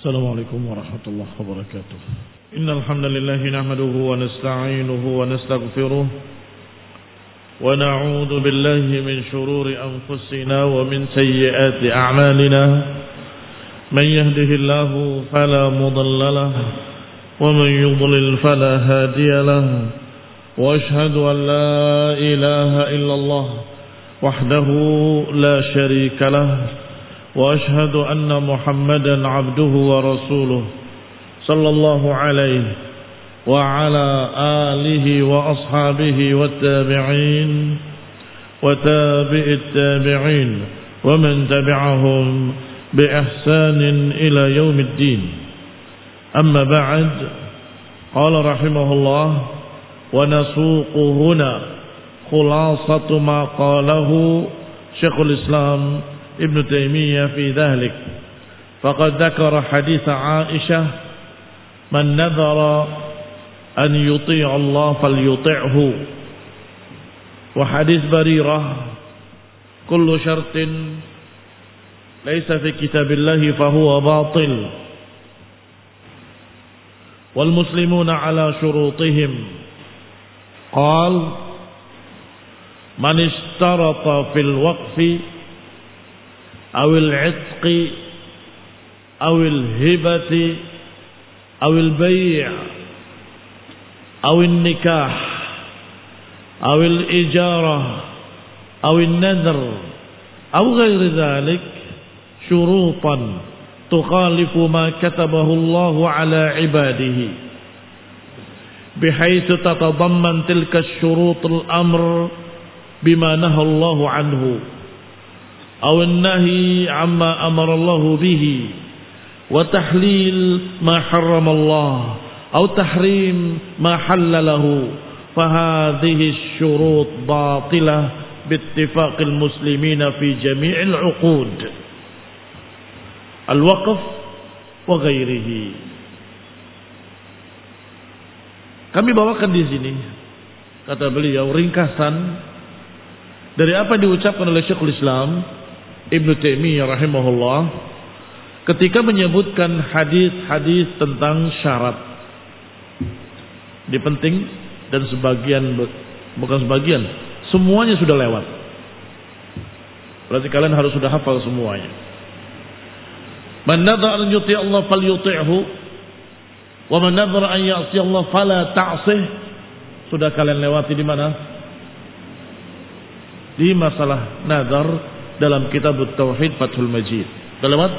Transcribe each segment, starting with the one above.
السلام عليكم ورحمة الله وبركاته. إن الحمد لله نحمده ونستعينه ونستغفره ونعوذ بالله من شرور أنفسنا ومن سيئات أعمالنا. من يهده الله فلا مضل له ومن يضلل فلا هادي له. وأشهد أن لا إله إلا الله وحده لا شريك له. وأشهد أن محمدا عبده ورسوله صلى الله عليه وعلى آله وأصحابه والتابعين وتابع التابعين ومن تبعهم بإحسان إلى يوم الدين. أما بعد، قال رحمه الله: ونسوق هنا خلاصة ما قاله شيخ الإسلام ابن تيمية في ذلك. فقد ذكر حديث عائشة: من نذر أن يطيع الله فليطعه. وحديث بريرة: كل شرط ليس في كتاب الله فهو باطل والمسلمون على شروطهم. قال: من اشترط في الوقف أو العتق أو الهبة أو البيع أو النكاح أو الإجارة أو النذر أو غير ذلك شروطا تخالف ما كتبه الله على عباده بحيث تتضمن تلك الشروط الأمر بما نهى الله عنه أو النهي عما أمر الله به وتحليل ما حرم الله أو تحريم ما حلله، فهذه الشروط باطلة باتفاق المسلمين في جميع العقود الوقف وغيره. Kami bawakan di sini, kata beliau, ringkasan dari apa yang diucapkan oleh Syekhul Islam Ibnu Taimiyah rahimahullah ketika menyebutkan hadis-hadis tentang syarat. Ini penting dan bukan sebagian, semuanya sudah lewat. Berarti kalian harus sudah hafal semuanya. Man nadhara an yuti' Allah falyuti'hu wa man nadhara an ya'si Allah fala ta'sih. Sudah kalian lewati di mana? Di masalah nadhar dalam kitab Tauhid Fathul Majid. Sudah lewat?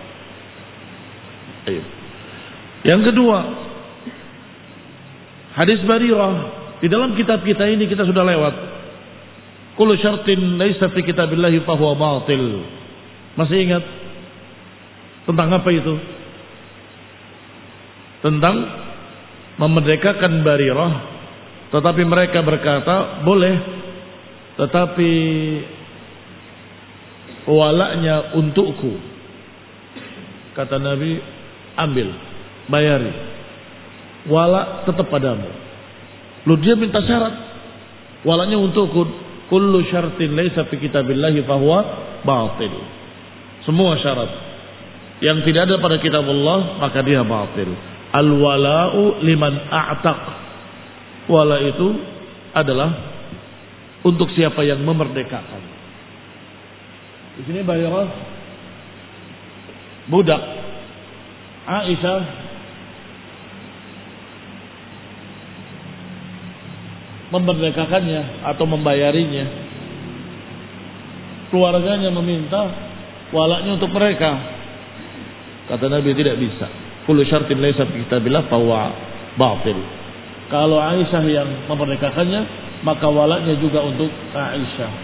Ayo. Yang kedua, hadis Barirah di dalam kitab kita ini kita sudah lewat. Kullu syartin laisa fi kitabillahi fahuwa batil. Masih ingat tentang apa itu? Tentang memerdekakan Barirah, tetapi mereka berkata boleh, tetapi walaknya untukku. Kata Nabi, ambil, bayari, walak tetap padamu. Lu dia minta syarat, walaknya untukku. Kullu syartin laisa fi kitabillahi fahuwa batil. Semua syarat yang tidak ada pada kitab Allah maka dia batil. Al-wala'u liman a'taq. Wala itu adalah untuk siapa yang memerdekakan. Di sini Barirah budak, Aisyah memerdekakannya atau membayarinya. Keluarganya meminta walaknya untuk mereka. Kata Nabi, tidak bisa. Kullu syartin laisa fi kitabillah fahuwa batil. Kalau Aisyah yang memerdekakannya, maka walaknya juga untuk Aisyah.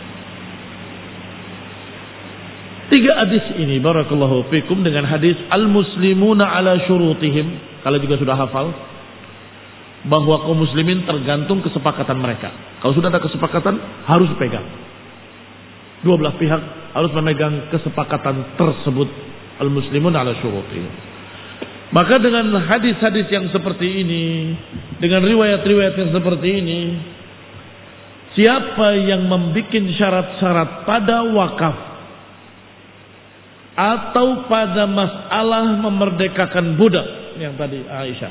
3 hadis ini barakallahu fikum dengan hadis al-muslimuna ala syurutihim. Kalau juga sudah hafal bahwa kaum muslimin tergantung kesepakatan mereka. Kalau sudah ada kesepakatan harus dipegang. Dua belah pihak harus memegang kesepakatan tersebut. Al-muslimuna ala syurutihim. Maka dengan hadis-hadis yang seperti ini, dengan riwayat-riwayat yang seperti ini, siapa yang membuat syarat-syarat pada wakaf atau pada masalah memerdekakan budak yang tadi Aisyah,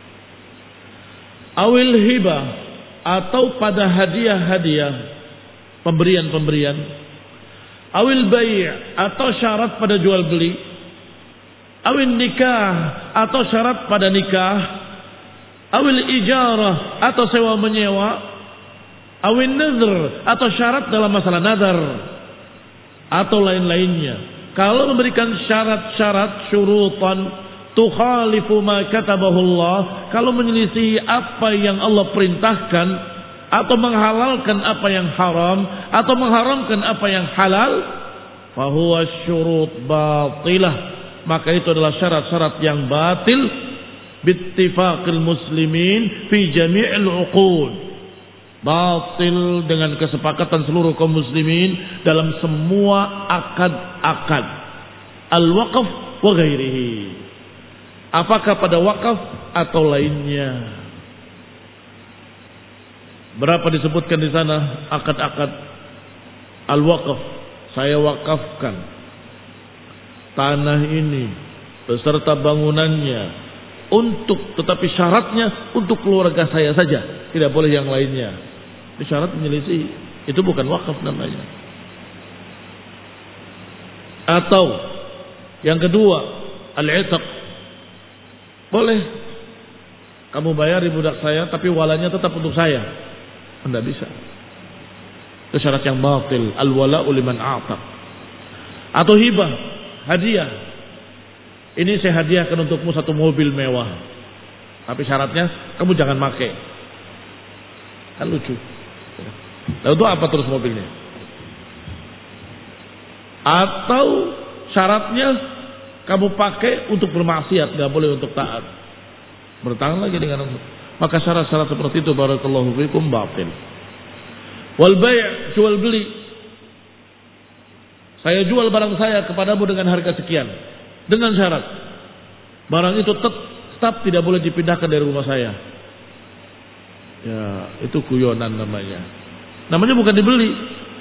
awil hibah, atau pada hadiah-hadiah, pemberian-pemberian, awil bai', atau syarat pada jual beli, awil nikah, atau syarat pada nikah, awil ijarah, atau sewa menyewa, awil nadhr, atau syarat dalam masalah nadar, atau lain-lainnya. Kalau memberikan syarat-syarat syurutan tukhalifu ma katabahullah, kalau menyelisih apa yang Allah perintahkan, atau menghalalkan apa yang haram, atau mengharamkan apa yang halal, fahuwa syurut batilah, maka itu adalah syarat-syarat yang batil bittifaqil muslimin fi jami'il uqud, batil dengan kesepakatan seluruh kaum muslimin dalam semua akad-akad al-waqf wa ghairihi, apakah pada wakaf atau lainnya. Berapa disebutkan di sana akad-akad al-waqf? Saya wakafkan tanah ini beserta bangunannya untuk, tetapi syaratnya untuk keluarga saya saja, tidak boleh yang lainnya. Itu syarat menyelisih, itu bukan wakaf namanya. Atau yang kedua, al-'itq. Boleh kamu bayari budak saya, tapi walanya tetap untuk saya. Tidak bisa. Itu syarat yang batil. Al-wala'u liman a'taq. Atau hibah, hadiah. Ini saya hadiahkan untukmu satu mobil mewah, tapi syaratnya kamu jangan pakai. Kan lucu. Lalu itu apa terus mobilnya? Atau syaratnya kamu pakai untuk bermaksiat, nggak boleh untuk taat. Bertangan lagi dengan maka syarat-syarat seperti itu barakallahu fikum batil. Wal bai', jual beli. Saya jual barang saya kepadamu dengan harga sekian, dengan syarat barang itu tetap tidak boleh dipindahkan dari rumah saya. Ya, itu guyonan namanya. Namanya bukan dibeli.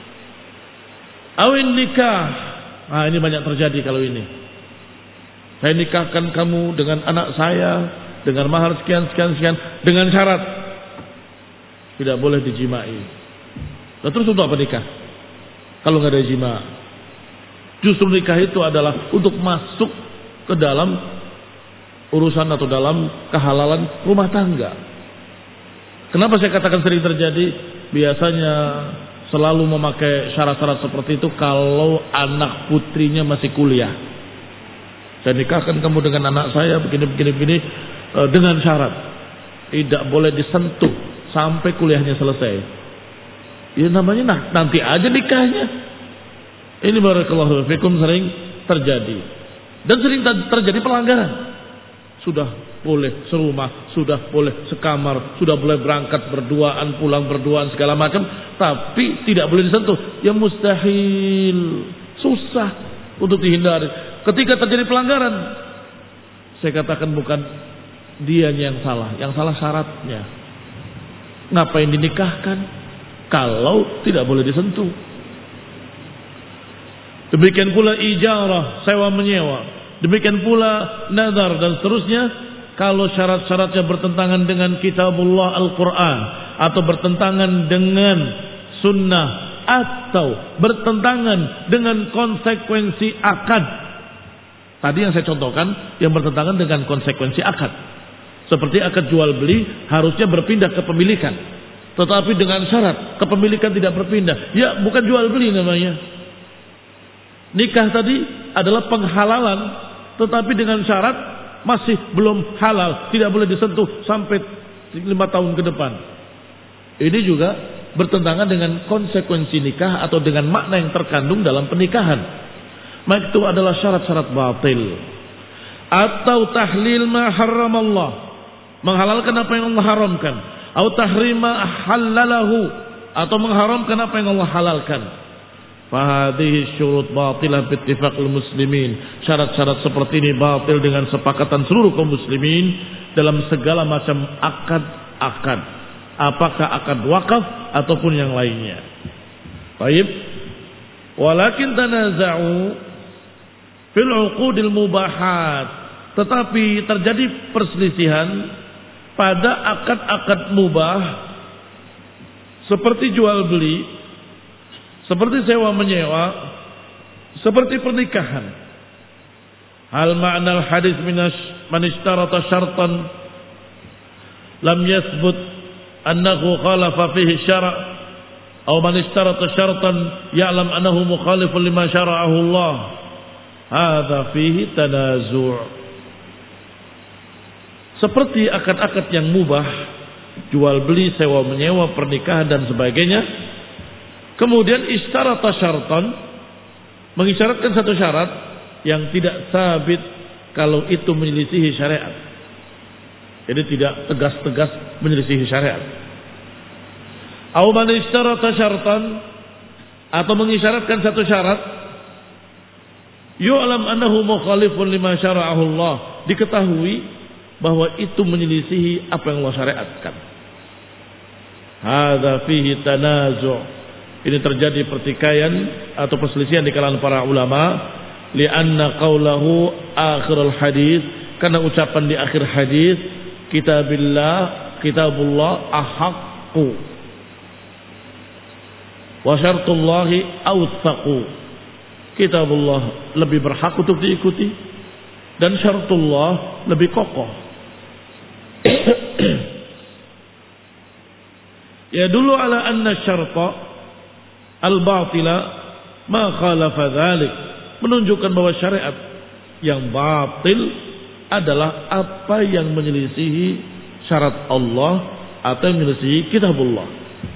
Awin nikah. Nah, ini banyak terjadi kalau ini. Saya nikahkan kamu dengan anak saya dengan mahar sekian dengan syarat tidak boleh dijimai. Nah, terus untuk apa nikah kalau nggak ada jima? Justru nikah itu adalah untuk masuk ke dalam urusan atau dalam kehalalan rumah tangga. Kenapa saya katakan sering terjadi? Biasanya selalu memakai syarat-syarat seperti itu kalau anak putrinya masih kuliah. Saya nikahkan kamu dengan anak saya begini dengan syarat tidak boleh disentuh sampai kuliahnya selesai. Ya namanya nanti aja nikahnya. Ini barakallahu fikum sering terjadi. Dan sering terjadi pelanggaran. Sudah boleh serumah, sudah boleh sekamar, sudah boleh berangkat berduaan, pulang berduaan segala macam, tapi tidak boleh disentuh. Ya mustahil, susah untuk dihindari. Ketika terjadi pelanggaran, saya katakan bukan dia yang salah syaratnya. Ngapain dinikahkan kalau tidak boleh disentuh? Demikian pula ijarah, sewa menyewa. Demikian pula nazar dan seterusnya. Kalau syarat-syaratnya bertentangan dengan kitabullah Al-Quran, atau bertentangan dengan sunnah, atau bertentangan dengan konsekuensi akad. Tadi yang saya contohkan yang bertentangan dengan konsekuensi akad. Seperti akad jual beli harusnya berpindah kepemilikan, tetapi dengan syarat kepemilikan tidak berpindah. Ya bukan jual beli namanya. Nikah tadi adalah penghalalan, tetapi dengan syarat masih belum halal, tidak boleh disentuh sampai 5 tahun ke depan. Ini juga bertentangan dengan konsekuensi nikah atau dengan makna yang terkandung dalam pernikahan. Maka itu adalah syarat-syarat batil. Atau tahlil ma haramallah, menghalalkan apa yang Allah haramkan. Atau tahrima halalahu, atau mengharamkan apa yang Allah halalkan. Fahadhihi syurut batilah bittifaqil muslimin. Syarat-syarat seperti ini batil dengan sepakatan seluruh kaum muslimin dalam segala macam akad-akad. Apakah akad wakaf ataupun yang lainnya. Baik. Walakin tanaza'u fil uqudil mubahat, tetapi terjadi perselisihan pada akad-akad mubah seperti jual beli, seperti sewa menyewa, seperti pernikahan. Hal ma'na al-hadis man ishtarata syartan lam yathbut annahu khalafa fihi syara' atau man ishtarata syartan ya'lam annahu mukhalifun lima syara'ahu Allah. Hadza fihi tanazu'. Seperti akad-akad yang mubah, jual beli, sewa menyewa, pernikahan dan sebagainya. Kemudian istarata syartan, mengisyaratkan satu syarat yang tidak sabit kalau itu menyelisihi syariat. Jadi tidak tegas-tegas menyelisihi syariat. Aw man istarata syartan, atau mengisyaratkan satu syarat yu'lam annahu mukhalifun lima syara'ahu Allah, diketahui bahwa itu menyelisihi apa yang Allah syariatkan. Hadza fihi tanazu'. Ini terjadi pertikaian atau perselisihan di kalangan para ulama, li'anna qawlahu akhirul hadis, karena ucapan di akhir hadis kitabullah ahaqqu wa syartullahi awthaqu. Kitabullah lebih berhak untuk diikuti dan syartullah lebih kokoh. Ya dulu ala anna syarta al-batila ma khalafa dhalik, menunjukkan bahwa syariat yang batil adalah apa yang menyelisihi syarat Allah atau yang menyelisihi kitabullah.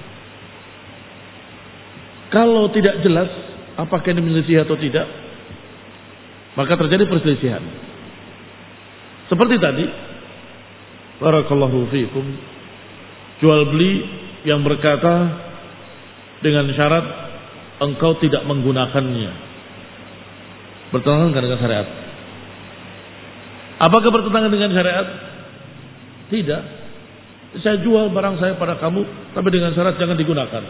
Kalau tidak jelas apakah ini menyelisihi atau tidak, maka terjadi perselisihan. Seperti tadi, barakallahu fiikum, jual beli yang berkata dengan syarat engkau tidak menggunakannya, bertentangan dengan syariat. Apakah bertentangan dengan syariat? Tidak. Saya jual barang saya pada kamu, tapi dengan syarat jangan digunakan.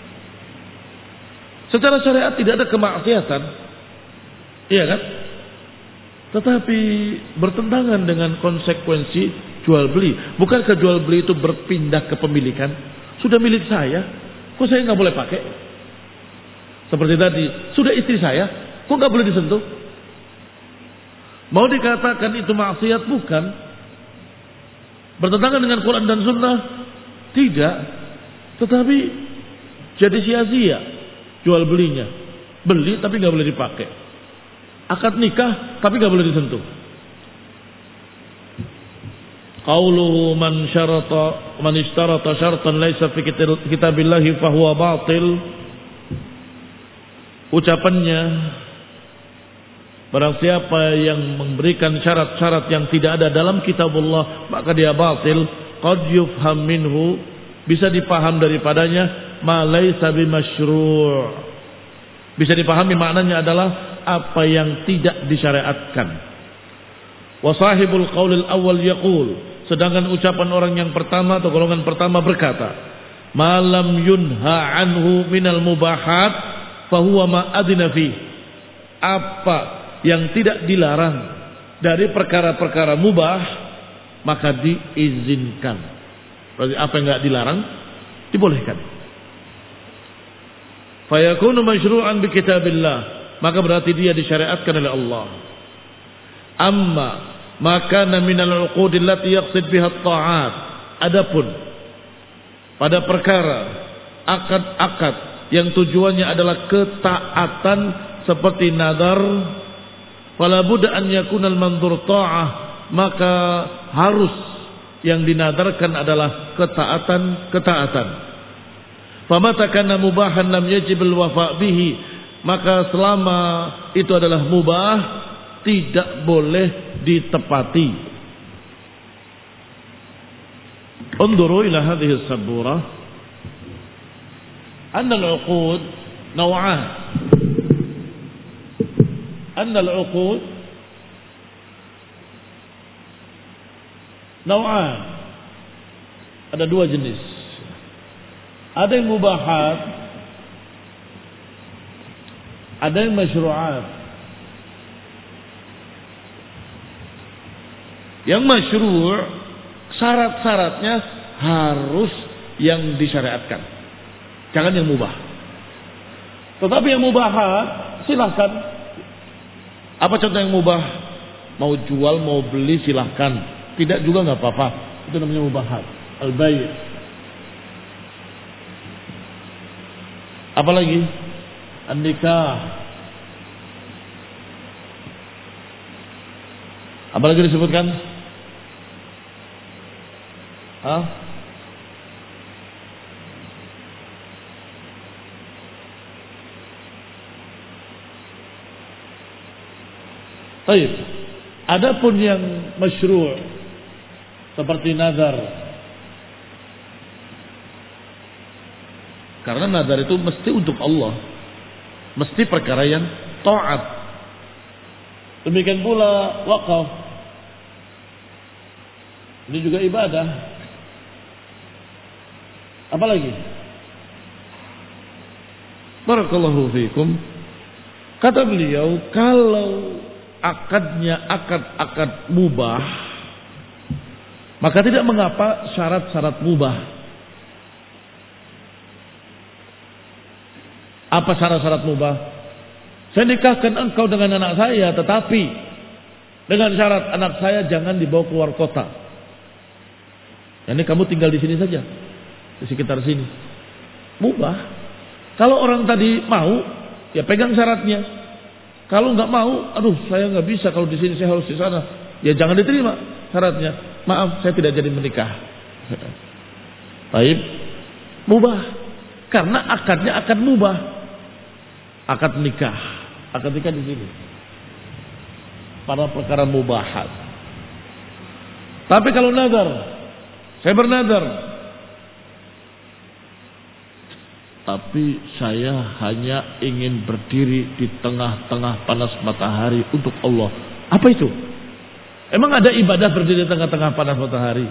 Secara syariat tidak ada kemaksiatan, iya kan? Tetapi bertentangan dengan konsekuensi jual beli. Bukankah jual beli itu berpindah kepemilikan? Sudah milik saya, kok saya nggak boleh pakai? Seperti tadi, sudah istri saya, kok nggak boleh disentuh? Mau dikatakan itu maksiat? Bukan. Bertentangan dengan Quran dan Sunnah? Tidak. Tetapi jadi sia-sia jual belinya. Beli tapi nggak boleh dipakai. Akad nikah tapi nggak boleh disentuh. Qauluhu man ishtarata syartan laisa fi kitabillahi fahuwa batil. Ucapannya, barang siapa yang memberikan syarat-syarat yang tidak ada dalam kitabullah, maka dia batil. Qad yufham minhu, bisa dipaham daripadanya ma laisa bimasyru'. Bisa dipahami maknanya adalah apa yang tidak disyariatkan. Wa sahibul qaulil awwal yaqul, sedangkan ucapan orang yang pertama atau golongan pertama berkata, malam yunha anhu minal mubahat fahuwa ma adina fi. Apa yang tidak dilarang dari perkara-perkara mubah maka diizinkan. Berarti apa yang enggak dilarang dibolehkan. Fayakunu masyru'an bi kitabillah, maka berarti dia disyariatkan oleh Allah. Amma maka minal uqudil lati yaqsid biha at-ta'at, adapun pada perkara akad-akad yang tujuannya adalah ketaatan seperti nadar, fala budda an yakuna al-mandur ta'ah, maka harus yang dinadarkan adalah ketaatan. Famata kana mubahan lam yajib al-wafa' bihi, maka selama itu adalah mubah tidak boleh ditepati. Unduru ila hadhihi as-sabura anna al-uqud naw'an. Anna al-uqud naw'an. Ada dua jenis. Ada yang mubahat, ada yang masyru'at. Yang masyru' syarat-syaratnya harus yang disyariatkan. Jangan yang mubah. Tetapi yang mubahat silahkan. Apa contoh yang mubah? Mau jual, mau beli silahkan. Tidak juga nggak apa-apa. Itu namanya mubahat. Al-bay'. Apalagi? An-nikah. Apalagi disebutkan? Hah? Baik. Adapun yang masyru' seperti nazar. Karena nazar itu mesti untuk Allah. Mesti perkara yang taat. Demikian pula wakaf. Ini juga ibadah. Apalagi? Barakallahu fiikum. Kata beliau, kalau akadnya akad mubah, maka tidak mengapa syarat-syarat mubah. Apa syarat-syarat mubah? Saya nikahkan engkau dengan anak saya, tetapi dengan syarat anak saya jangan dibawa keluar kota. Jadi kamu tinggal di sini saja, di sekitar sini. Mubah. Kalau orang tadi mau, ya pegang syaratnya. Kalau nggak mau, aduh saya nggak bisa kalau di sini, saya harus di sana. Ya jangan diterima syaratnya. Maaf, saya tidak jadi menikah. Baik, mubah. Karena akadnya akad mubah. Akad nikah. Akad nikah di sini. Pada perkara mubahat. Tapi kalau nazar, saya bernazar. Tapi saya hanya ingin berdiri di tengah-tengah panas matahari untuk Allah. Apa itu? Emang ada ibadah berdiri di tengah-tengah panas matahari?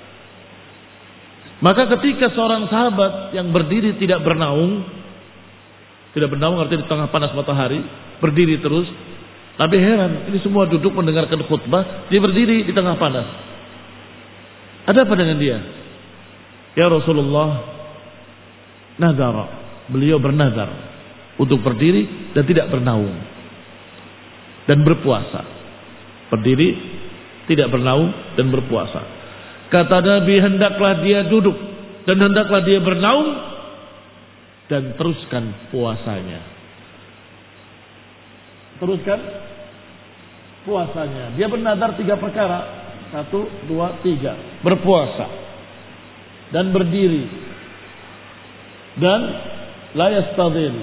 Maka ketika seorang sahabat yang berdiri tidak bernaung artinya di tengah panas matahari, berdiri terus, Nabi heran, ini semua duduk mendengarkan khutbah, dia berdiri di tengah panas. Ada apa dengan dia? Ya Rasulullah, nazar. Beliau bernazar untuk berdiri dan tidak bernaung dan berpuasa. Berdiri, tidak bernaung dan berpuasa. Kata Nabi, hendaklah dia duduk dan hendaklah dia bernaung dan teruskan puasanya. Teruskan puasanya. Dia bernazar 3 perkara. 1, 2, 3. Berpuasa dan berdiri dan la yastadil,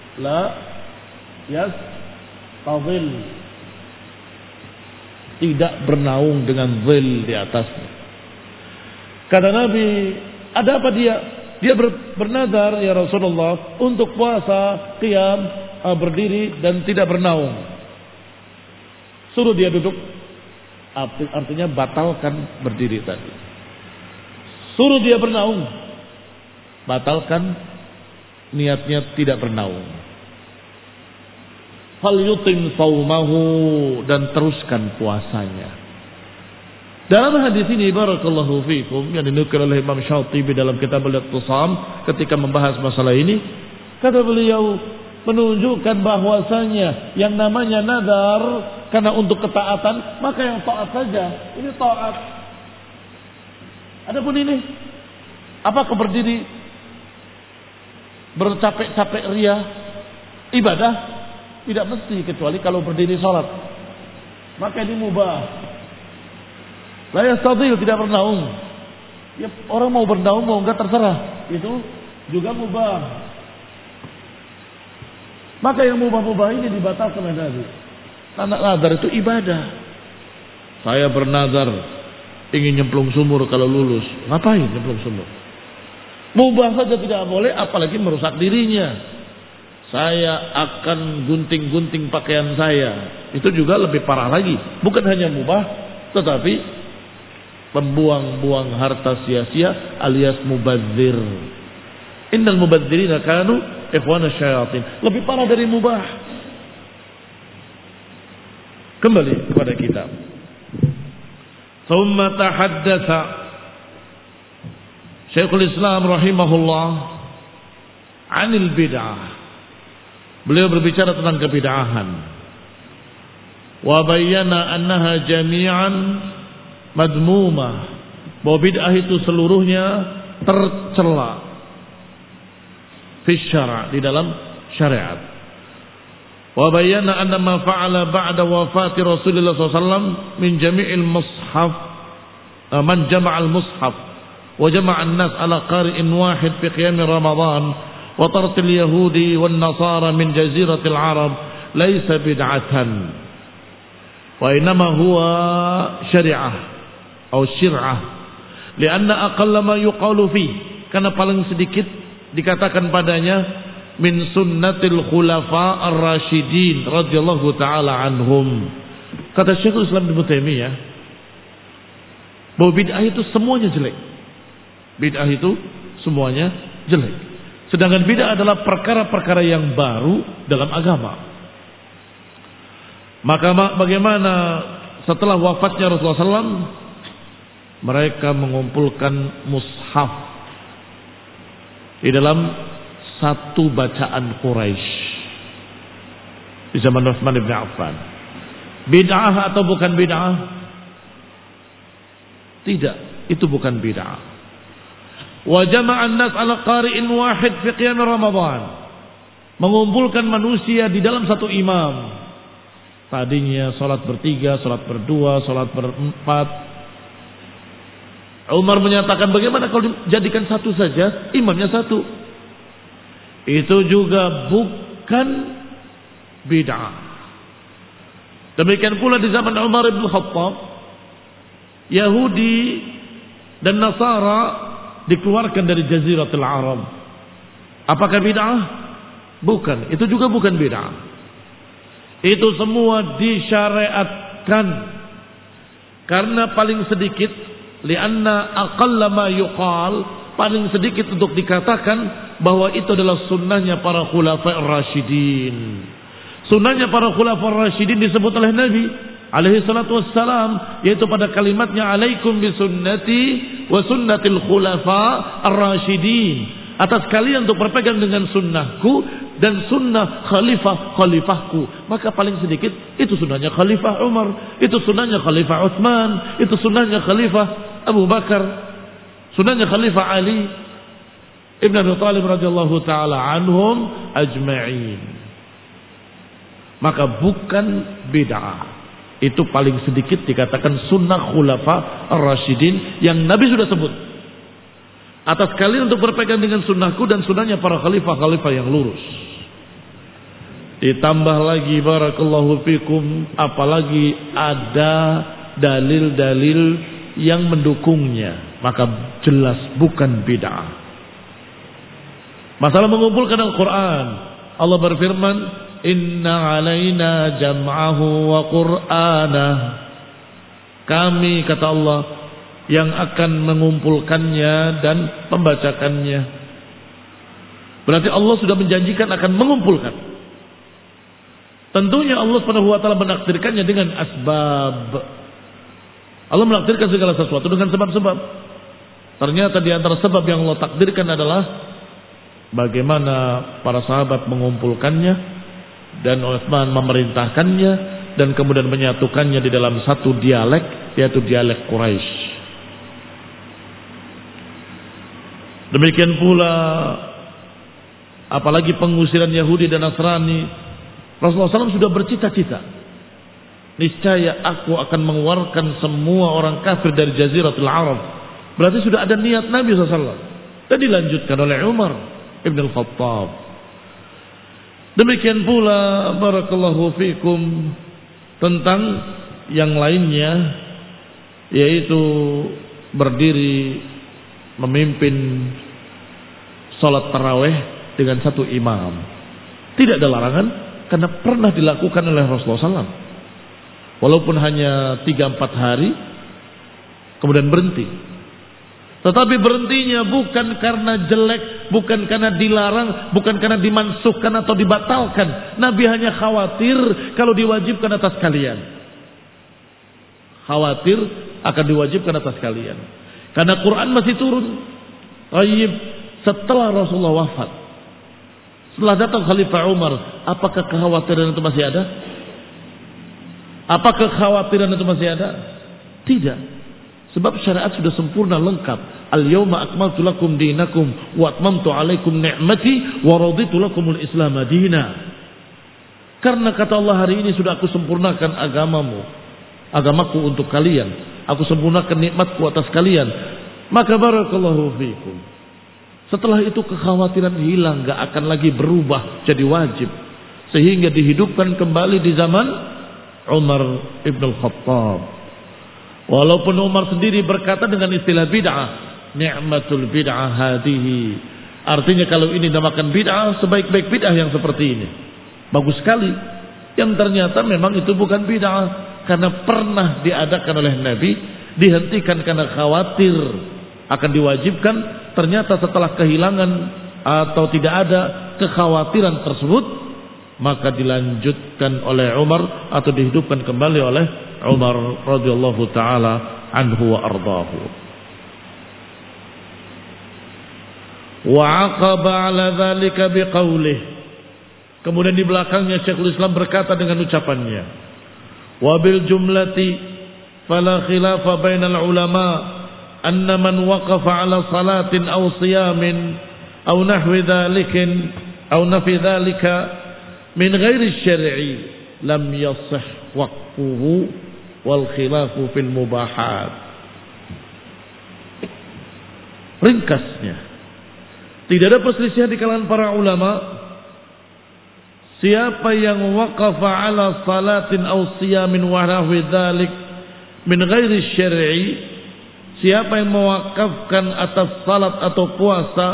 tidak bernaung dengan zil di atasnya. Kata Nabi, ada apa dia? Dia bernazar ya Rasulullah untuk puasa, qiyam, berdiri dan tidak bernaung. Suruh dia duduk, artinya batalkan berdiri tadi. Suruh dia bernaung, batalkan niatnya tidak bernaung. Fal yutim saumahu, dan teruskan puasanya. Dalam hadis ini barakallahu fiikum yang dinukil oleh Imam Syatibi dalam kitab Al-Iqtisam ketika membahas masalah ini, kata beliau menunjukkan bahwasanya yang namanya nazar karena untuk ketaatan, maka yang taat saja. Ini taat. Adapun ini, apakah berdiri bercapek-capek ria ibadah? Tidak mesti, kecuali kalau berdiri salat, maka ini mubah. La yastadil, tidak bernaung. Ya, orang mau bernaung mau enggak terserah, itu juga mubah. Maka yang mubah-mubah ini dibatalkan oleh Nabi. Karena nazar itu ibadah. Saya bernazar ingin nyemplung sumur kalau lulus. Ngapain nyemplung sumur? Mubah saja tidak boleh, apalagi merusak dirinya. Saya akan gunting-gunting pakaian saya. Itu juga lebih parah lagi. Bukan hanya mubah, tetapi membuang-buang harta sia-sia alias mubadzir. Innal mubadzirina kanu ikhwana syayatin. Lebih parah dari mubah. Kembali kepada kitab. Thumma tahaddatsa Syekhul Islam rahimahullah 'anil bid'ah. Beliau berbicara tentang kebid'ahan. Wa bayyana annaha jami'an madmumah. Bahwa bid'ah itu seluruhnya tercela fi syara', di dalam syariat. Wa bayyana anna ma fa'ala ba'da wafati Rasulullah SAW min jami'il mushaf, man jama'al mushaf wa jama'an nas ala qari'in wahid fi qiyam Ramadan wa tartil yahudi wan nasara min jaziratil arab laysa bid'atan wa inma huwa syari'ah atau syir'ah lianna aqalla ma yuqalu fi, karena paling sedikit dikatakan padanya min sunnatil khulafa ar-rasyidin radhiyallahu taala anhum. Kata Syekhul Islam Ibnu Taimiyah bahwa bid'ah itu semuanya jelek. Bid'ah itu semuanya jelek. Sedangkan bid'ah adalah perkara-perkara yang baru dalam agama. Maka bagaimana setelah wafatnya Rasulullah SAW, mereka mengumpulkan mushaf di dalam satu bacaan Quraisy di zaman Utsman bin Affan. Bid'ah atau bukan bid'ah? Tidak, itu bukan bid'ah. Wa jama'an nas ala qari'in wahid fi qiyam Ramadan. Mengumpulkan manusia di dalam satu imam. Tadinya salat bertiga, salat berdua, salat berempat. Umar menyatakan, bagaimana kalau dijadikan satu saja, imamnya satu. Itu juga bukan bid'ah. Demikian pula di zaman Umar bin Khattab, Yahudi dan Nasara dikeluarkan dari Jaziratul Arab. Apakah bid'ah? Bukan. Itu juga bukan bid'ah. Itu semua disyariatkan karena paling sedikit, lianna aqalla ma yuqal, paling sedikit untuk dikatakan bahwa itu adalah sunnahnya para khulafa ar-rasyidin. Sunnahnya para khulafa ar-rasyidin disebut oleh Nabi alaihi salatu wassalam, yaitu pada kalimatnya alaikum bisunnati wa sunnatil khulafa ar-rasyidin. Atas kalian untuk berpegang dengan sunnahku dan sunnah khalifahku. Maka paling sedikit itu sunnahnya Khalifah Umar, itu sunnahnya Khalifah Utsman, itu sunnahnya Khalifah Abu Bakar, sunnahnya Khalifah Ali Ibn Abi Thalib radhiyallahu taala anhum ajma'in. Maka bukan bid'ah. Itu paling sedikit dikatakan sunnah khulafa ar-rasyidin yang Nabi sudah sebut. Atas kalian untuk berpegang dengan sunnahku dan sunnahnya para khalifah-khalifah yang lurus. Ditambah lagi barakallahu fikum, apalagi ada dalil-dalil yang mendukungnya, maka jelas bukan bid'ah. Masalah mengumpulkan Al-Quran, Allah berfirman, inna alaina jam'ahu wa qur'anah. Kami, kata Allah, yang akan mengumpulkannya dan membacakannya. Berarti Allah sudah menjanjikan akan mengumpulkan. Tentunya Allah Subhanahu wa taala menakdirkannya dengan asbab. Allah menakdirkan segala sesuatu dengan sebab-sebab. Ternyata di antara sebab yang Allah takdirkan adalah bagaimana para sahabat mengumpulkannya dan Utsman memerintahkannya dan kemudian menyatukannya di dalam satu dialek, yaitu dialek Quraisy. Demikian pula apalagi pengusiran Yahudi dan Nasrani. Rasulullah SAW sudah bercita-cita, niscaya aku akan mengeluarkan semua orang kafir dari Jaziratul Arab. Berarti sudah ada niat Nabi SAW. Dan dilanjutkan oleh Umar Ibn Al-Khattab. Demikian pula barakallahu fikum tentang yang lainnya, yaitu berdiri memimpin salat tarawih dengan satu imam. Tidak ada larangan karena pernah dilakukan oleh Rasulullah SAW. Walaupun hanya 3-4 hari kemudian berhenti. Tetapi berhentinya bukan karena jelek, bukan karena dilarang, bukan karena dimansuhkan atau dibatalkan. Nabi hanya khawatir kalau diwajibkan atas kalian. Khawatir akan diwajibkan atas kalian. Karena Quran masih turun. Tayyib, setelah Rasulullah wafat, setelah datang Khalifah Umar, apakah kekhawatiran itu masih ada? Apakah kekhawatiran itu masih ada? Tidak. Sebab syariat sudah sempurna, lengkap. Al-yawma akmaltu lakum dinakum wa atmamtu alaikum ni'mati wa raditu lakumul Islam madina. Karena kata Allah, hari ini sudah aku sempurnakan agamaku untuk kalian. Aku sempurnakan nikmatku atas kalian. Maka barakallahu fiikum. Setelah itu kekhawatiran hilang, gak akan lagi berubah jadi wajib. Sehingga dihidupkan kembali di zaman Umar ibn al-Khattab. Walaupun Umar sendiri berkata dengan istilah bid'ah, ni'matul bid'ah hadihi. Artinya kalau ini dinamakan bid'ah, sebaik-baik bid'ah yang seperti ini. Bagus sekali. Yang ternyata memang itu bukan bid'ah, karena pernah diadakan oleh Nabi, dihentikan karena khawatir akan diwajibkan. Ternyata setelah kehilangan atau tidak ada kekhawatiran tersebut, maka dilanjutkan oleh Umar atau dihidupkan kembali oleh Umar radhiyallahu taala anhu wa ardhahu. Wa aqaba ala dzalika biqaulih. Kemudian di belakangnya Syekhul Islam berkata dengan ucapannya, wa bil jumlati fala khilafa bainal ulama anna man waqafa ala salatin aw siyamin aw nahwi dzalikin aw nafi dzalika min ghairi syar'i lam yasih waqfuhu wal khilafu fil mubahat. Ringkasnya, tidak ada perselisihan di kalangan para ulama. Siapa yang waqafa ala salatin aw siyamin wa nahwi dzalik min ghairi syar'i, siapa yang mewakafkan atas salat atau puasa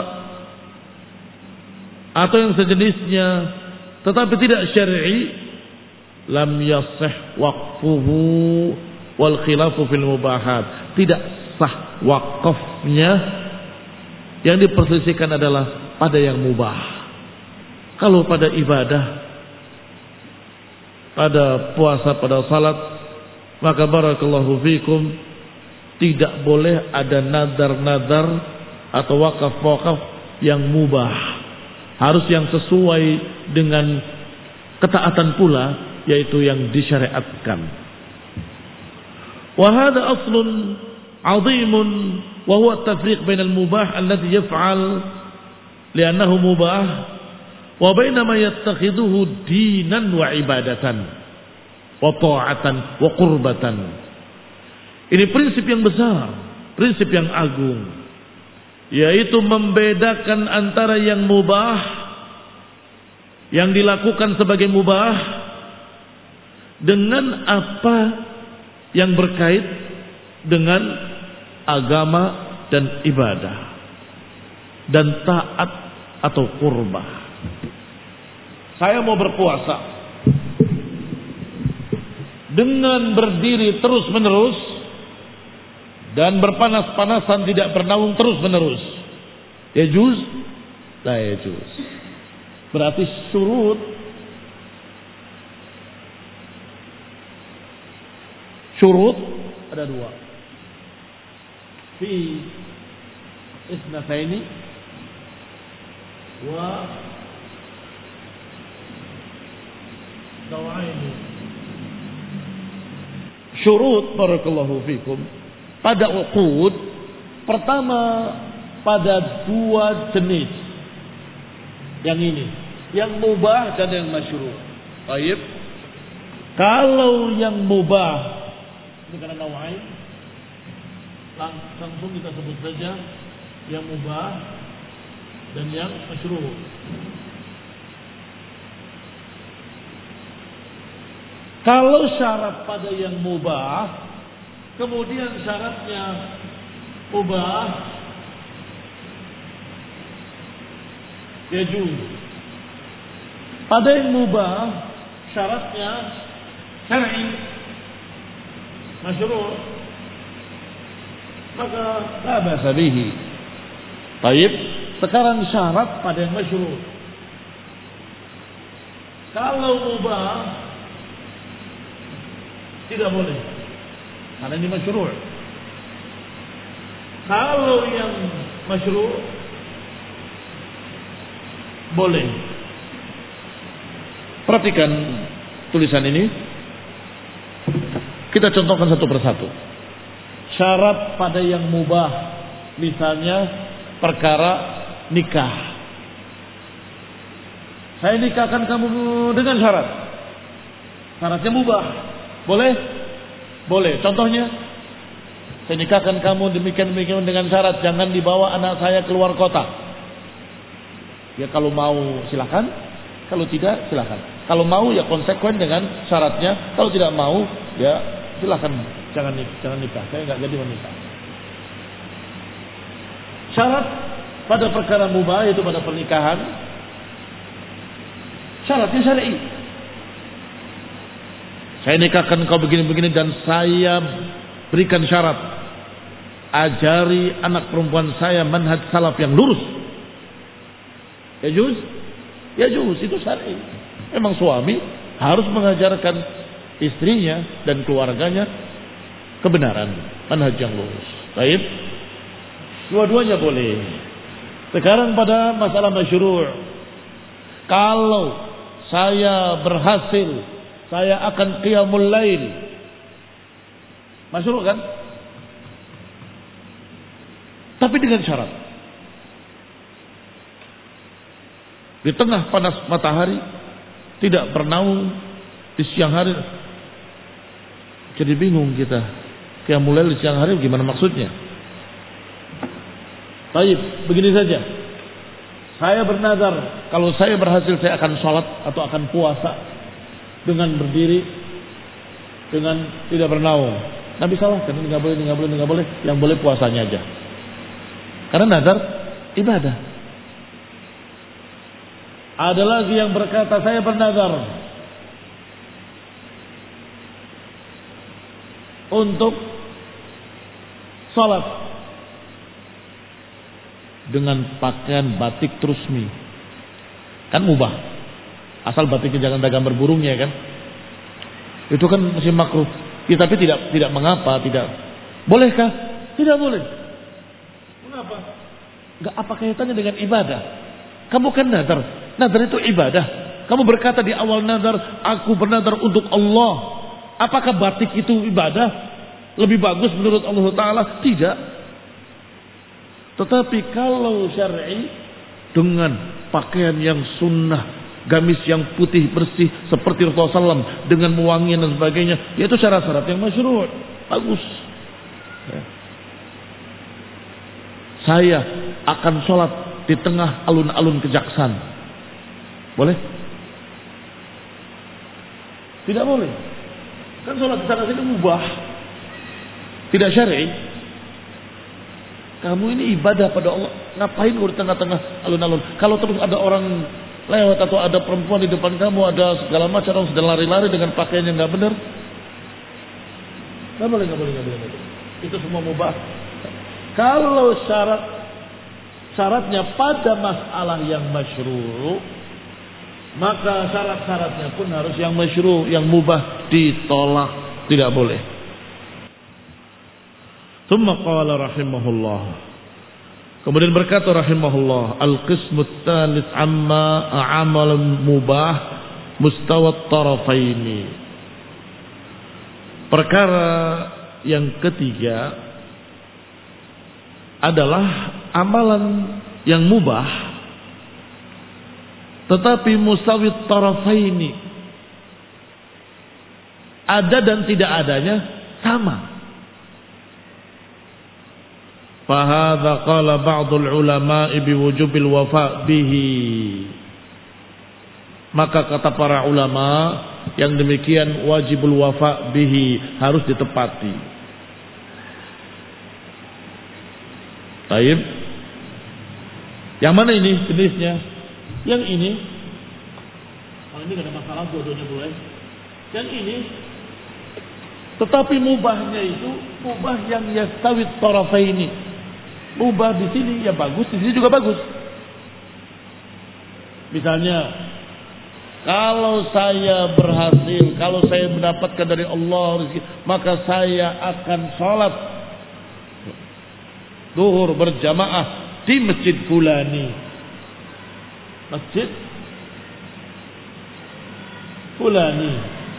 atau yang sejenisnya tetapi tidak syar'i, lam yasih waqfuhu wal khilafu fil mubahat. Tidak sah wakafnya. Yang diperselisihkan adalah pada yang mubah. Kalau pada ibadah, pada puasa, pada salat, maka barakallahu fikum tidak boleh ada nadar-nadar atau wakaf-wakaf yang mubah. Harus yang sesuai dengan ketaatan pula, yaitu yang disyariatkan. Wa hadha aslun 'azimun wa huwa at-tafriq bainal mubah alladhi yaf'al li'annahu mubah wa baina ma yattakhiduhu dinan wa ibadatan wa ta'atan wa qurbatan. Ini prinsip yang besar, prinsip yang agung, yaitu membedakan antara yang mubah, yang dilakukan sebagai mubah, dengan apa yang berkait dengan agama dan ibadah dan taat atau qurbah. Saya mau berpuasa dengan berdiri terus menerus dan berpanas-panasan tidak bernaung terus menerus. Yajuz? La yajuz. Berarti syurut ada dua. Fi isnataini wa dawaini. Syurut barakallahu fikum pada uqud pertama pada dua jenis. Yang ini, yang mubah dan yang masyru'. Baik. Kalau yang mubah ini karena nawain, langsung kita sebut saja yang mubah dan yang masyru'. Kalau syarat pada yang mubah, kemudian syaratnya mubah, yajuz. Pada yang mubah, syaratnya syar'i, masyru', maka la ba'sa bihi. Baik, sekarang syarat pada yang masyru'. Kalau mubah tidak boleh, karena ini masyru'. Kalau yang masyru' boleh. Perhatikan tulisan ini. Kita contohkan satu persatu. Syarat pada yang mubah, misalnya perkara nikah. Saya nikahkan kamu dengan syarat. Syaratnya mubah. Boleh? Boleh. Contohnya, saya nikahkan kamu demikian-demikian dengan syarat jangan dibawa anak saya keluar kota. Ya kalau mau silakan, kalau tidak silakan. Kalau mau ya konsekuen dengan syaratnya, kalau tidak mau ya silakan jangan nikah. Saya nggak jadi menikah. Syarat pada perkara mubah yaitu pada pernikahan, syaratnya syar'i. Saya nikahkan kau begini-begini dan saya berikan syarat, ajari anak perempuan saya manhaj salaf yang lurus. Ya juz? Ya juz, itu syar'i. Memang suami harus mengajarkan istrinya dan keluarganya kebenaran, manhaj yang lurus. Baik. Dua-duanya boleh. Sekarang pada masalah masyru'. Kalau saya berhasil, saya akan qiyamul lail. Masyru' kan? Tapi dengan syarat. Di tengah panas matahari, tidak bernaung di siang hari. Jadi bingung kita. Qiyamul lail di siang hari gimana maksudnya? Baik, begini saja. Saya bernazar, kalau saya berhasil saya akan sholat atau akan puasa dengan berdiri, dengan tidak bernaung. Nabi salahkan, ini nggak boleh, ini nggak boleh, ini nggak boleh. Yang boleh puasanya aja. Karena nazar ibadah. Ada lagi yang berkata saya bernazar untuk sholat dengan pakaian batik trusmi, kan mubah, asal batiknya jangan ada gambar burungnya kan, itu kan masih makruh. Ya, tapi tidak mengapa, tidak bolehkah? Tidak boleh. Mengapa? Enggak apa kaitannya dengan ibadah? Kamu kan nazar, nazar itu ibadah. Kamu berkata di awal nazar, aku bernazar untuk Allah. Apakah batik itu ibadah? Lebih bagus menurut Allah Ta'ala? Tidak. Tetapi kalau syar'i dengan pakaian yang sunnah, gamis yang putih bersih seperti Rasulullah SAW dengan mewangian dan sebagainya, yaitu syarat-syarat yang masyru', bagus. Ya. Saya akan sholat di tengah alun-alun Kejaksan. Boleh? Tidak boleh. Kan sholat di sana sini mubah, tidak syar'i. Kamu ini ibadah pada Allah. Ngapain di tengah-tengah alun-alun? Kalau terus ada orang lewat atau ada perempuan di depan kamu, ada segala macam orang sedang lari-lari dengan pakaian yang nggak benar. Nggak boleh. Itu semua mubah. Kalau syaratnya pada masalah yang masyru', maka syarat-syaratnya pun harus yang masyru', yang mubah ditolak, tidak boleh. Tsumma qala rahimahullah. Kemudian berkata rahimahullah, al-qismu tsalits amma amal mubah mustawa tarafaini. Perkara yang ketiga adalah amalan yang mubah tetapi mustawi tarafaini. Ada dan tidak adanya sama. Fahadha qala ba'dul ulama'i biwujubil wafa' bihi. Maka kata para ulama yang demikian wajibul wafa' bihi, harus ditepati. Baik. Yang mana ini jenisnya? Yang ini. Kalau ini gak ada masalah, dua-duanya boleh. Yang ini. Tetapi mubahnya itu mubah yang yastawit tarafaini. Mubah di sini ya bagus, di sini juga bagus. Misalnya, kalau saya berhasil, kalau saya mendapatkan dari Allah rezeki, maka saya akan sholat zuhur berjamaah di masjid fulani. Masjid fulani.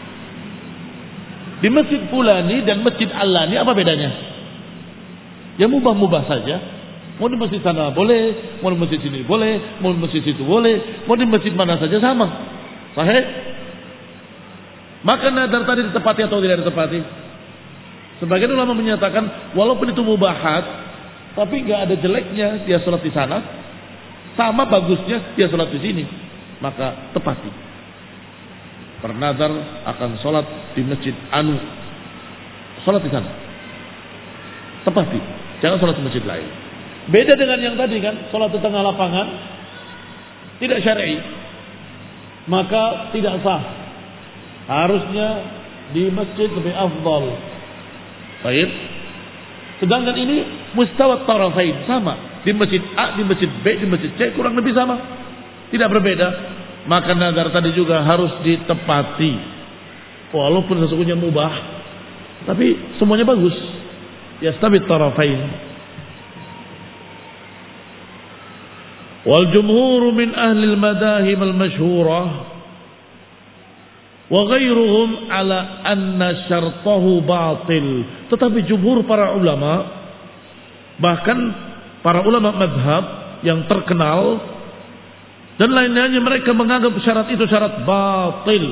Di masjid fulani dan masjid alani apa bedanya? Ya mubah-mubah saja. Mau di masjid sana boleh, mau di masjid sini boleh, mau di masjid situ boleh, mau di masjid mana saja sama. Sahih? Maka nadar tadi ditepati atau tidak ditepati? Sebagian ulama menyatakan walaupun itu mubahat, tapi nggak ada jeleknya dia sholat di sana, sama bagusnya dia sholat di sini, maka tepati. Bernadar akan sholat di masjid anu, sholat di sana, tepati. Jangan sholat di masjid lain. Beda dengan yang tadi kan, sholat di tengah lapangan, tidak syar'i, maka tidak sah. Harusnya di masjid lebih afdal. Baik. Sedangkan ini mustawa tarafain sama. Di masjid A, di masjid B, di masjid C kurang lebih sama. Tidak berbeda. Maka nazar tadi juga harus ditepati. Walaupun sesungguhnya mubah, tapi semuanya bagus. Yastabit tarafain. Wal jumhur min ahli al-madahib al-mashhurah wa ghairuhum ala anna syartahu batil. Tetapi jumhur para ulama, bahkan para ulama madhab yang terkenal dan lain-lainnya, mereka menganggap syarat itu syarat batil.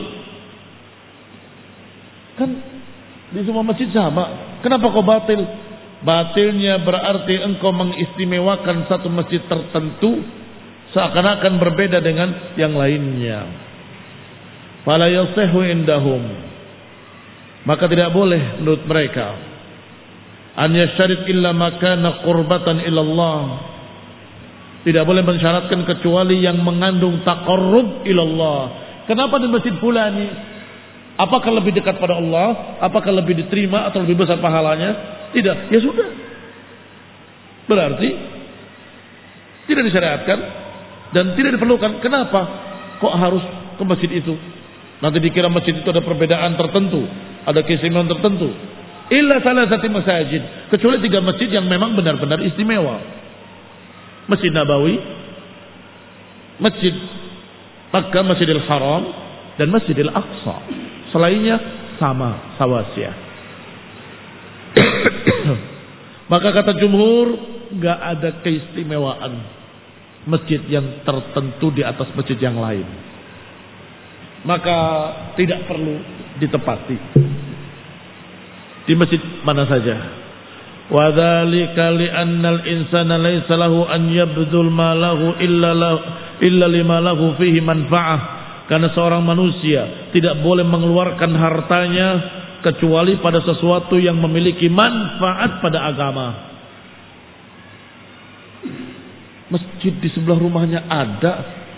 Kan di semua masjid sama. Kenapa kok batil? Batilnya berarti engkau mengistimewakan satu masjid tertentu seakan-akan berbeda dengan yang lainnya. Fala yasihu indahum. Maka tidak boleh menurut mereka an yasyarit illa makana qurbatan ilallah. Tidak boleh mensyaratkan kecuali yang mengandung taqarrub ilallah. Kenapa di masjid fulani? Apakah lebih dekat pada Allah? Apakah lebih diterima atau lebih besar pahalanya? Tidak. Ya sudah. Berarti tidak disyariatkan dan tidak diperlukan. Kenapa kok harus ke masjid itu? Nanti dikira masjid itu ada perbedaan tertentu, ada keistimewaan tertentu. Illa salasati masajid, kecuali 3 masjid yang memang benar-benar istimewa. Masjid Nabawi, Masjid Makkah, Masjidil Haram, dan Masjidil Aqsa. Selainnya sama, sawasiyah. Maka kata jumhur, nggak ada keistimewaan masjid yang tertentu di atas masjid yang lain. Maka tidak perlu ditepati di masjid mana saja. Wa dzalika li'anna al-insana laysa lahu an yabdul malahu illa lima lahu fihi manfa'ah. Karena seorang manusia tidak boleh mengeluarkan hartanya kecuali pada sesuatu yang memiliki manfaat pada agama. Masjid di sebelah rumahnya ada,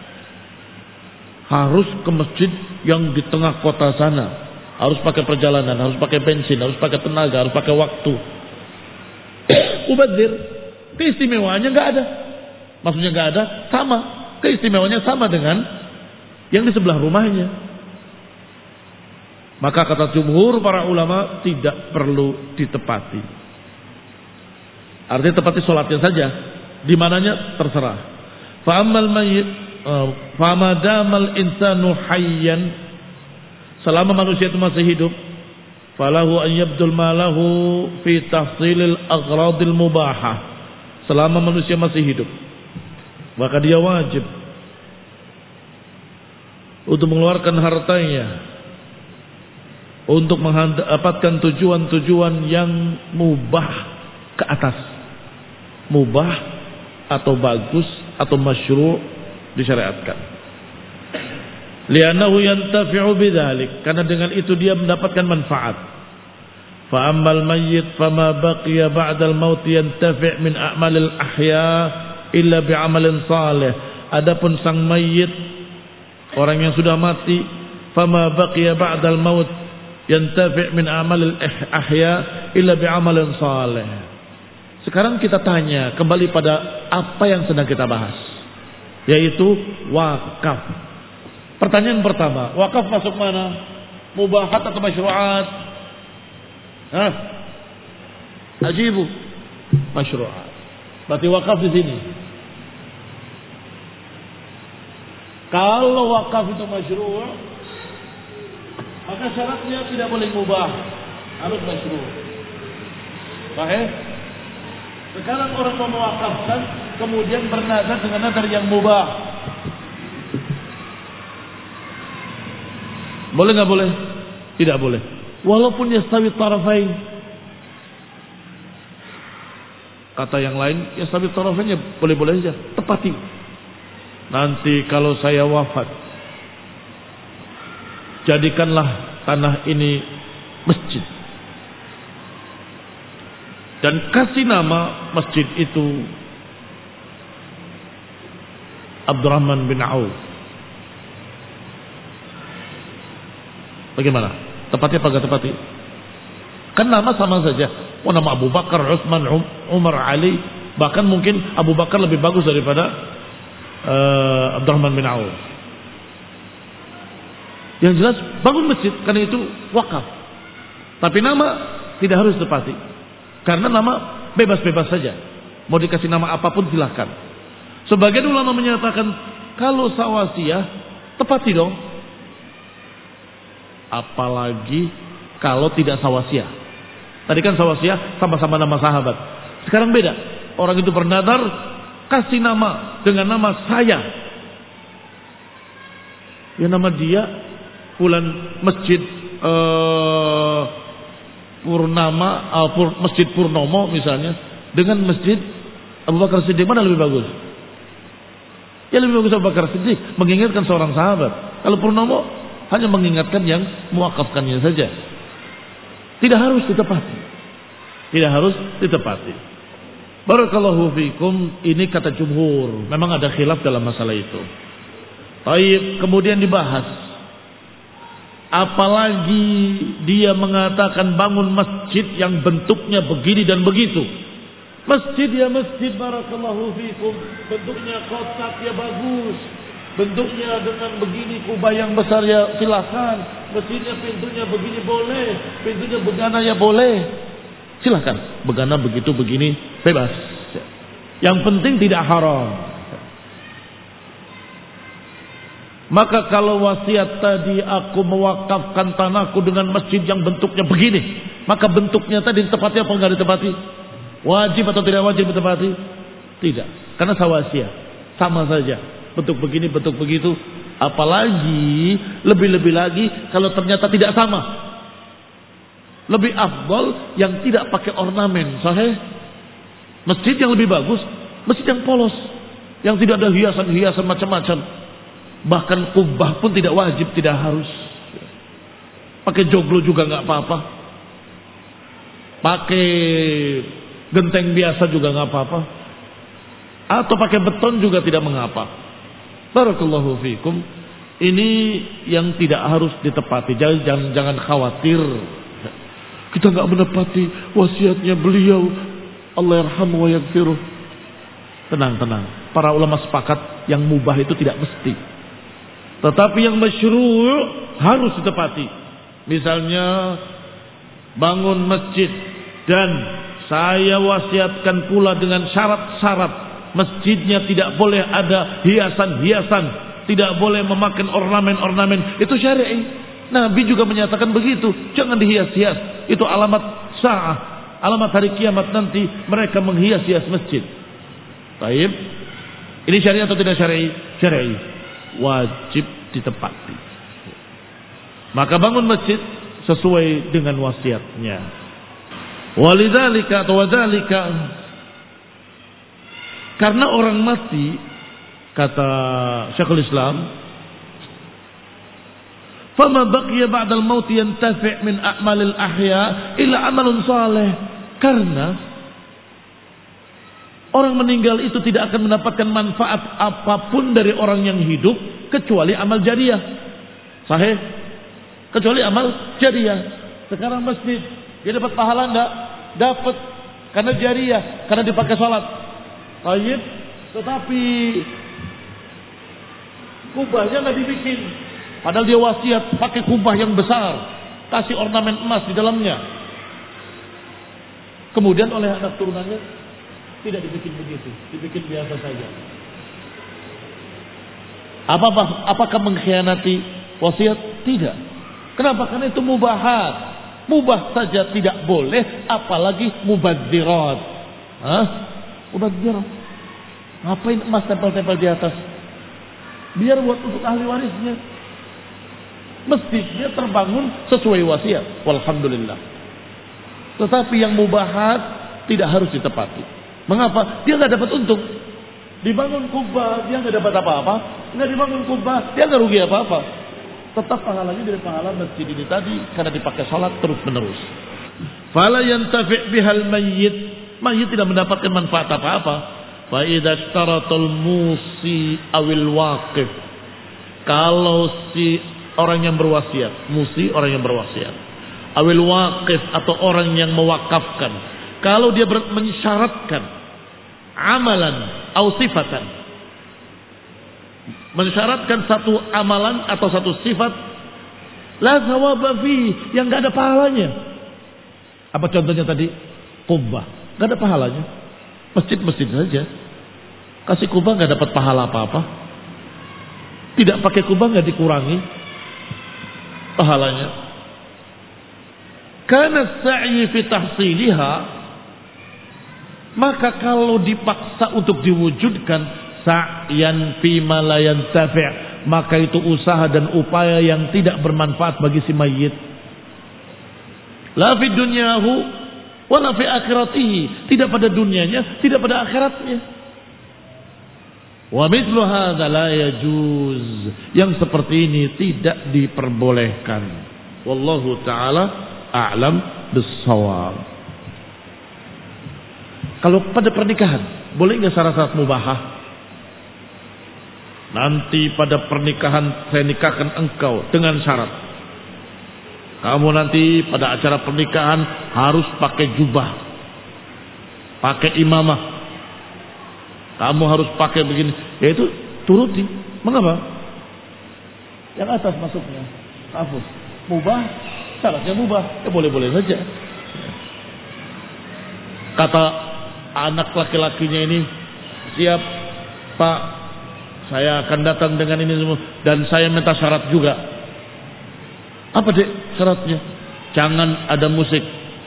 harus ke masjid yang di tengah kota sana, harus pakai perjalanan, harus pakai bensin, harus pakai tenaga, harus pakai waktu. Mubadzir, keistimewaannya nggak ada. Maksudnya nggak ada, sama, keistimewaannya sama dengan yang di sebelah rumahnya. Maka kata jumhur para ulama tidak perlu ditepati. Artinya tepati sholatnya saja, di mananya terserah. Fa'amal mayyit famadamal insanu hayyan, selama manusia itu masih hidup, falahu an yabdul malahu fi tahsilil aghradil mubahah. Selama manusia masih hidup, maka dia wajib untuk mengeluarkan hartanya untuk mendapatkan tujuan-tujuan yang mubah ke atas. Mubah atau bagus atau masyru' disyariatkan. Li'annahu yantafi'u bidzalik, karena dengan itu dia mendapatkan manfaat. Fa ammal mayyit fama baqiya ba'dal maut yantafi' min a'malil ahya illa bi'amalin salih. Adapun sang mayyit, orang yang sudah mati, fama baqiya ba'dal maut yantafi' min a'malil ahya illa bi'amalin salih. Sekarang kita tanya kembali pada apa yang sedang kita bahas, yaitu wakaf. Pertanyaan pertama, wakaf masuk mana? Mubahat atau masyru'at? Ajibu. Masyru'at. Berarti wakaf di sini. Kalau wakaf itu masyru', maka syaratnya tidak boleh mubah, harus masyru'. Sahih? Sekarang orang mau mewakafkan, kemudian bernazar dengan nazar yang mubah. Boleh nggak boleh? Tidak boleh. Walaupun yastawi tarafain. Kata yang lain, yastawi tarafainnya boleh-boleh saja. Tepati. Nanti kalau saya wafat, jadikanlah tanah ini masjid. Dan kasih nama masjid itu Abdurrahman bin Auf. Bagaimana? Tepatnya apa enggak tepati? Kan nama sama saja. Oh, nama Abu Bakar, Utsman, Umar, Ali. Bahkan mungkin Abu Bakar lebih bagus daripada Abdurrahman bin Auf. Yang jelas bangun masjid, karena itu wakaf. Tapi nama tidak harus tepati. Karena nama bebas-bebas saja. Mau dikasih nama apapun silahkan. Sebagian ulama menyatakan kalau sawasiyah tepati dong. Apalagi kalau tidak sawasiyah. Tadi kan sawasiyah sama-sama nama sahabat. Sekarang beda. Orang itu bernadar kasih nama dengan nama saya. Ya nama dia bulan masjid Masjid Purnomo misalnya dengan masjid Abu Bakar Siddiq, mana lebih bagus? Ya lebih bagus Abu Bakar Siddiq, mengingatkan seorang sahabat. Kalau Purnomo hanya mengingatkan yang muwakafkannya saja. Tidak harus ditepati. Tidak harus ditepati. Barakallahu fikum, ini kata jumhur. Memang ada khilaf dalam masalah itu. Baik, kemudian dibahas. Apalagi dia mengatakan bangun masjid yang bentuknya begini dan begitu. Masjid ya masjid, barakallahu fikum. Bentuknya kotak ya bagus. Bentuknya dengan begini kubah yang besar ya silakan. Masjidnya pintunya begini boleh. Pintunya begana ya boleh. Silakan. Begana begitu begini bebas. Yang penting tidak haram. Maka kalau wasiat tadi aku mewakafkan tanahku dengan masjid yang bentuknya begini, maka bentuknya tadi ditepati apa enggak ditepati? Wajib atau tidak wajib ditepati? Tidak, karena sawasiyah, sama saja. Bentuk begini, bentuk begitu. Apalagi lebih-lebih lagi kalau ternyata tidak sama. Lebih afdal yang tidak pakai ornamen, sahih? Masjid yang lebih bagus, masjid yang polos, yang tidak ada hiasan-hiasan macam-macam. Bahkan kubah pun tidak wajib, tidak harus. Pakai joglo juga nggak apa-apa. Pakai genteng biasa juga nggak apa-apa. Atau pakai beton juga tidak mengapa. Barakallahu fikum. Ini yang tidak harus ditepati. Jangan khawatir. Kita nggak menepati wasiatnya beliau. Allah yarhamu wa yaghfiruh. Tenang. Para ulama sepakat yang mubah itu tidak mesti. Tetapi yang masyru' harus ditepati. Misalnya bangun masjid dan saya wasiatkan pula dengan syarat-syarat masjidnya tidak boleh ada hiasan-hiasan, tidak boleh memakai ornamen-ornamen. Itu syar'i. Nabi juga menyatakan begitu. Jangan dihias-hias. Itu alamat sa'ah, alamat hari kiamat nanti mereka menghias-hias masjid. Baik. Ini syar'i atau tidak syar'i? Syar'i. Wajib ditepati. Maka bangun masjid sesuai dengan wasiatnya. Walidzalika atau wadzalika, karena orang mati, kata Syekhul Islam, fama baqiya ba'dal maut yantafi' min a'malil ahya illa amalun saleh. Karena orang meninggal itu tidak akan mendapatkan manfaat apapun dari orang yang hidup kecuali amal jariyah. Sahih? Kecuali amal jariyah. Sekarang masjid, dia dapat pahala enggak? Dapat, karena jariyah, karena dipakai salat. Baik, tetapi kubahnya enggak dibikin. Padahal dia wasiat pakai kubah yang besar, kasih ornamen emas di dalamnya. Kemudian oleh anak turunannya Tidak dibikin begitu, dibikin biasa saja. Apakah mengkhianati wasiat? Tidak. Kenapa? Karena itu mubahat. Mubah saja tidak boleh, apalagi mubadzirat. Mubadzirat. Ngapain emas tempel-tempel di atas? Biar buat untuk ahli warisnya. Mestinya terbangun sesuai wasiat. Walhamdulillah. Tetapi yang mubahat tidak harus ditepati. Mengapa? Dia nggak dapat untung. Dibangun kubah, dia nggak dapat apa-apa. Nggak dibangun kubah, dia nggak rugi apa-apa. Tetap pahalanya dari pahala masjid ini tadi karena dipakai salat terus menerus. Fala yantafi' bihal mayyit. Mayyit tidak mendapatkan manfaat apa-apa. Fa idza ishtaratul musi awil waqif. Kalau si orang yang berwasiat, musi orang yang berwasiat. Awil waqif atau orang yang mewakafkan. Kalau dia mensyaratkan amalan atau sifatan, mensyaratkan satu amalan atau satu sifat, la thawaba fi, yang enggak ada pahalanya. Apa contohnya tadi? Kubah, enggak ada pahalanya. Masjid-masjid saja. Kasih kubah enggak dapat pahala apa-apa. Tidak pakai kubah enggak dikurangi pahalanya. Karena sa'i fi tahsiliha, maka kalau dipaksa untuk diwujudkan sa'yan fi ma la yantafi', maka itu usaha dan upaya yang tidak bermanfaat bagi si mayit. La fi dunyahu wa la fi akhiratihi, tidak pada dunianya, tidak pada akhiratnya. Wa mithlu hadza la yajuz, yang seperti ini tidak diperbolehkan. Wallahu taala a'lam bis-shawab. Kalau pada pernikahan, boleh nggak syarat-syarat mubahah? Nanti pada pernikahan saya nikahkan engkau dengan syarat. Kamu nanti pada acara pernikahan harus pakai jubah, pakai imamah. Kamu harus pakai begini. Ya itu turuti. Mengapa? Yang atas masuknya. Hafuz. Mubah, syaratnya mubah. Ya boleh-boleh saja. Kata anak laki-lakinya ini, siap Pak, saya akan datang dengan ini semua, dan saya minta syarat juga. Apa dek syaratnya? Jangan ada musik.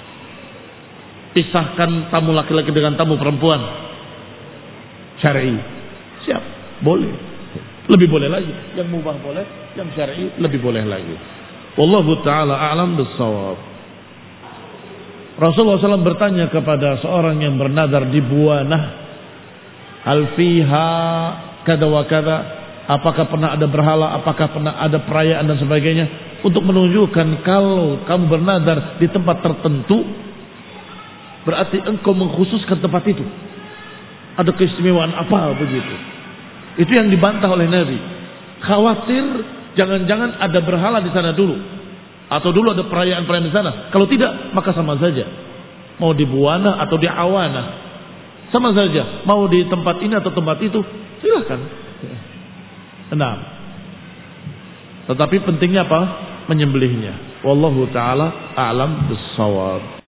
Pisahkan tamu laki-laki dengan tamu perempuan. Syar'i. Siap, boleh. Lebih boleh lagi. Yang mubah boleh, yang syar'i lebih boleh lagi. Wallahu taala a'lam bis-shawab. Rasulullah SAW bertanya kepada seorang yang bernadar di Buanah, hal fiha kada wa kada, apakah pernah ada berhala, apakah pernah ada perayaan dan sebagainya, untuk menunjukkan kalau kamu bernadar di tempat tertentu berarti engkau mengkhususkan tempat itu, ada keistimewaan apa begitu. Itu yang dibantah oleh Nabi. Khawatir jangan-jangan ada berhala di sana dulu, atau dulu ada perayaan-perayaan di sana. Kalau tidak, maka sama saja. Mau di Buana atau di Awana, sama saja. Mau di tempat ini atau tempat itu, silakan. Nah, tetapi pentingnya apa? Menyembelihnya. Wallahu taala a'lam bis-shawab.